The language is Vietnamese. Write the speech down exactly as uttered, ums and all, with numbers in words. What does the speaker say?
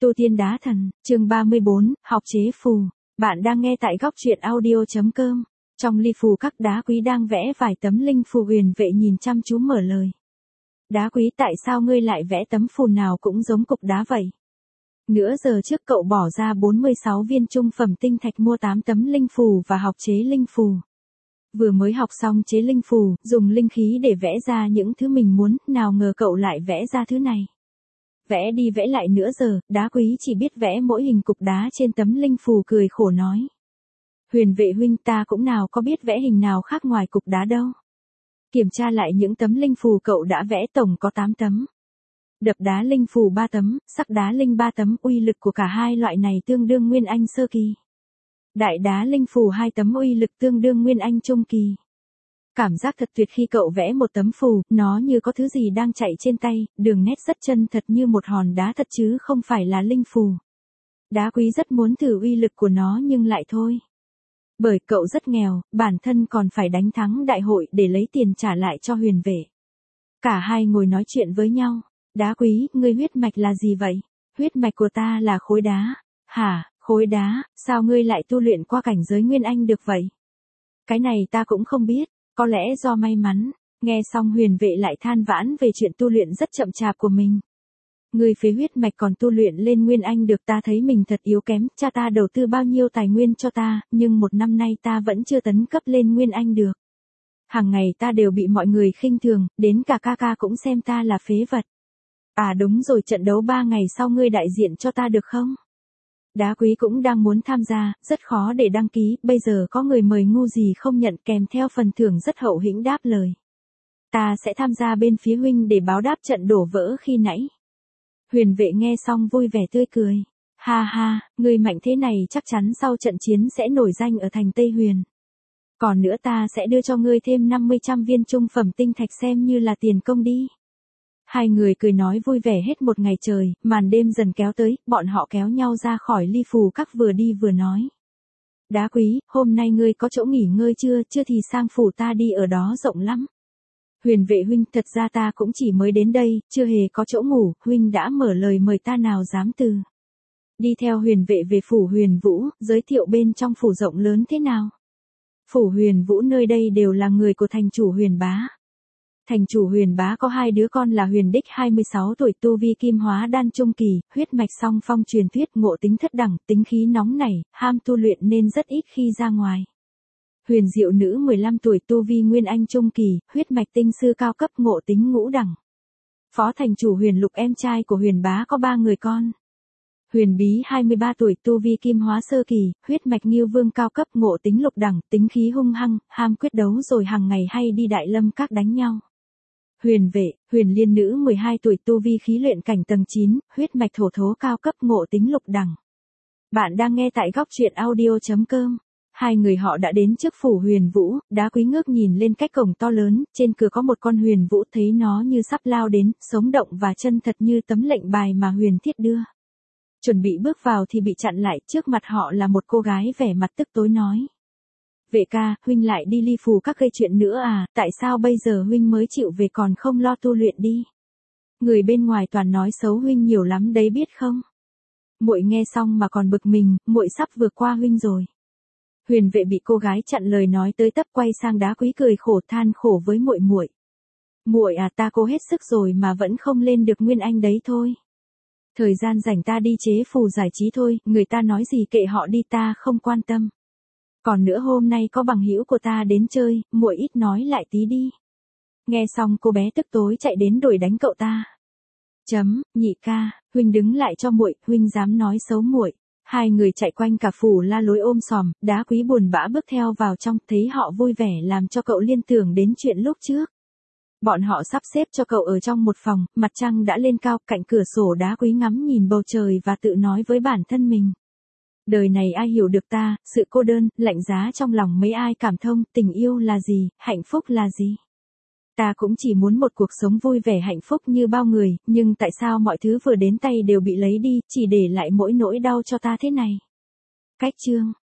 Tu Tiên Đá Thần, chương ba mươi bốn, học chế phù. Bạn đang nghe tại góc truyện audio.com. Trong ly phù các đá quý đang vẽ vài tấm linh phù. Huyền Vệ nhìn chăm chú mở lời. Đá quý, tại sao ngươi lại vẽ tấm phù nào cũng giống cục đá vậy? Nửa giờ trước cậu bỏ ra bốn mươi sáu viên trung phẩm tinh thạch mua tám tấm linh phù và học chế linh phù. Vừa mới học xong chế linh phù, dùng linh khí để vẽ ra những thứ mình muốn, nào ngờ cậu lại vẽ ra thứ này. Vẽ đi vẽ lại nửa giờ, đá quý chỉ biết vẽ mỗi hình cục đá trên tấm linh phù, cười khổ nói. Huyền Vệ huynh, ta cũng nào có biết vẽ hình nào khác ngoài cục đá đâu. Kiểm tra lại những tấm linh phù cậu đã vẽ, tổng có tám tấm. Đập đá linh phù ba tấm, sắc đá linh ba tấm, uy lực của cả hai loại này tương đương Nguyên Anh sơ kỳ. Đại đá linh phù hai tấm, uy lực tương đương Nguyên Anh trung kỳ. Cảm giác thật tuyệt khi cậu vẽ một tấm phù, nó như có thứ gì đang chạy trên tay, đường nét rất chân thật như một hòn đá thật chứ không phải là linh phù. Đá quý rất muốn thử uy lực của nó nhưng lại thôi. Bởi cậu rất nghèo, bản thân còn phải đánh thắng đại hội để lấy tiền trả lại cho Huyền Vệ. Cả hai ngồi nói chuyện với nhau. Đá quý, ngươi huyết mạch là gì vậy? Huyết mạch của ta là khối đá. Hả, khối đá, sao ngươi lại tu luyện qua cảnh giới Nguyên Anh được vậy? Cái này ta cũng không biết. Có lẽ do may mắn. Nghe xong Huyền Vệ lại than vãn về chuyện tu luyện rất chậm chạp của mình. Người phế huyết mạch còn tu luyện lên Nguyên Anh được, ta thấy mình thật yếu kém. Cha ta đầu tư bao nhiêu tài nguyên cho ta, nhưng một năm nay ta vẫn chưa tấn cấp lên Nguyên Anh được. Hàng ngày ta đều bị mọi người khinh thường, đến cả ca ca cũng xem ta là phế vật. À đúng rồi, trận đấu ba ngày sau ngươi đại diện cho ta được không? Đá quý cũng đang muốn tham gia, rất khó để đăng ký, bây giờ có người mời ngu gì không nhận, kèm theo phần thưởng rất hậu hĩnh đáp lời. Ta sẽ tham gia bên phía huynh để báo đáp trận đổ vỡ khi nãy. Huyền Vệ nghe xong vui vẻ tươi cười. Ha ha, ngươi mạnh thế này chắc chắn sau trận chiến sẽ nổi danh ở thành Tây Huyền. Còn nữa ta sẽ đưa cho ngươi thêm năm mươi trăm viên trung phẩm tinh thạch xem như là tiền công đi. Hai người cười nói vui vẻ hết một ngày trời, màn đêm dần kéo tới, bọn họ kéo nhau ra khỏi ly phù các vừa đi vừa nói. Đá quý, hôm nay ngươi có chỗ nghỉ ngơi chưa, chưa thì sang phủ ta đi, ở đó rộng lắm. Huyền Vệ huynh, thật ra ta cũng chỉ mới đến đây, chưa hề có chỗ ngủ, huynh đã mở lời mời ta nào dám từ. Đi theo Huyền Vệ về phủ Huyền Vũ, giới thiệu bên trong phủ rộng lớn thế nào. Phủ Huyền Vũ nơi đây đều là người của thành chủ Huyền Bá. Thành chủ Huyền Bá có hai đứa con là Huyền Đích hai mươi sáu tuổi, tu vi kim hóa đan trung kỳ, huyết mạch song phong truyền thuyết, ngộ tính thất đẳng, tính khí nóng nảy, ham tu luyện nên rất ít khi ra ngoài. Huyền Diệu Nữ mười lăm tuổi, tu vi Nguyên Anh trung kỳ, huyết mạch tinh sư cao cấp, ngộ tính ngũ đẳng. Phó thành chủ Huyền Lục, em trai của Huyền Bá, có ba người con. Huyền Bí hai mươi ba tuổi, tu vi kim hóa sơ kỳ, huyết mạch Ngưu Vương cao cấp, ngộ tính lục đẳng, tính khí hung hăng, ham quyết đấu rồi hàng ngày hay đi Đại Lâm các đánh nhau. Huyền Vệ, Huyền Liên Nữ mười hai tuổi, tu vi khí luyện cảnh tầng chín, huyết mạch thổ thố cao cấp, ngộ tính lục đẳng. Bạn đang nghe tại góc truyện audio.com. Hai người họ đã đến trước phủ Huyền Vũ, đá quý ngước nhìn lên cách cổng to lớn, trên cửa có một con huyền vũ, thấy nó như sắp lao đến, sống động và chân thật như tấm lệnh bài mà Huyền Thiết đưa. Chuẩn bị bước vào thì bị chặn lại, trước mặt họ là một cô gái vẻ mặt tức tối nói. Vệ ca, huynh lại đi ly phù các gây chuyện nữa à, tại sao bây giờ huynh mới chịu về còn không lo tu luyện đi? Người bên ngoài toàn nói xấu huynh nhiều lắm đấy biết không? Muội nghe xong mà còn bực mình, muội sắp vượt qua huynh rồi. Huyền Vệ bị cô gái chặn lời nói tới tấp, quay sang đá quý cười khổ than khổ với muội muội. Muội à, ta cố hết sức rồi mà vẫn không lên được Nguyên Anh đấy thôi. Thời gian rảnh ta đi chế phù giải trí thôi, người ta nói gì kệ họ đi, ta không quan tâm. Còn nữa hôm nay có bằng hữu của ta đến chơi, muội ít nói lại tí đi. Nghe xong cô bé tức tối chạy đến đuổi đánh cậu ta. Chấm, nhị ca, huynh đứng lại cho muội, huynh dám nói xấu muội. Hai người chạy quanh cả phủ la lối ôm sòm, đá quý buồn bã bước theo vào trong, thấy họ vui vẻ làm cho cậu liên tưởng đến chuyện lúc trước. Bọn họ sắp xếp cho cậu ở trong một phòng, mặt trăng đã lên cao, cạnh cửa sổ đá quý ngắm nhìn bầu trời và tự nói với bản thân mình. Đời này ai hiểu được ta, sự cô đơn, lạnh giá trong lòng mấy ai cảm thông, tình yêu là gì, hạnh phúc là gì. Ta cũng chỉ muốn một cuộc sống vui vẻ hạnh phúc như bao người, nhưng tại sao mọi thứ vừa đến tay đều bị lấy đi, chỉ để lại mỗi nỗi đau cho ta thế này. Cách chương.